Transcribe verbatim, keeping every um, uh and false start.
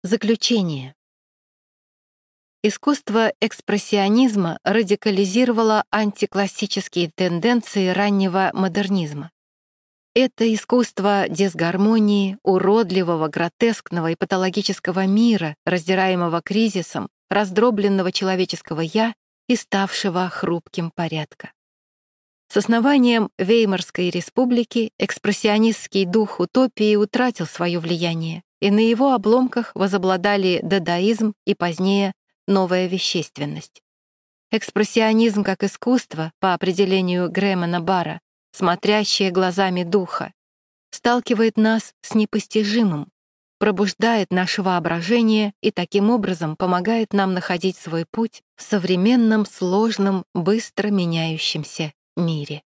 Заключение. Искусство экспрессионизма радикализировало антиклассические тенденции раннего модернизма. Это искусство дисгармонии, уродливого, гротескного и патологического мира, раздираемого кризисом, раздробленного человеческого «я» и ставшего хрупким порядка. С основанием Веймарской республики экспрессионистский дух утопии утратил свое влияние, и на его обломках возобладали дадаизм и позднее новая вещественность. Экспрессионизм как искусство, по определению Гремена Барра, смотрящее глазами духа, сталкивает нас с непостижимым, пробуждает наше воображение и таким образом помогает нам находить свой путь в современном, сложном, быстро меняющемся мире.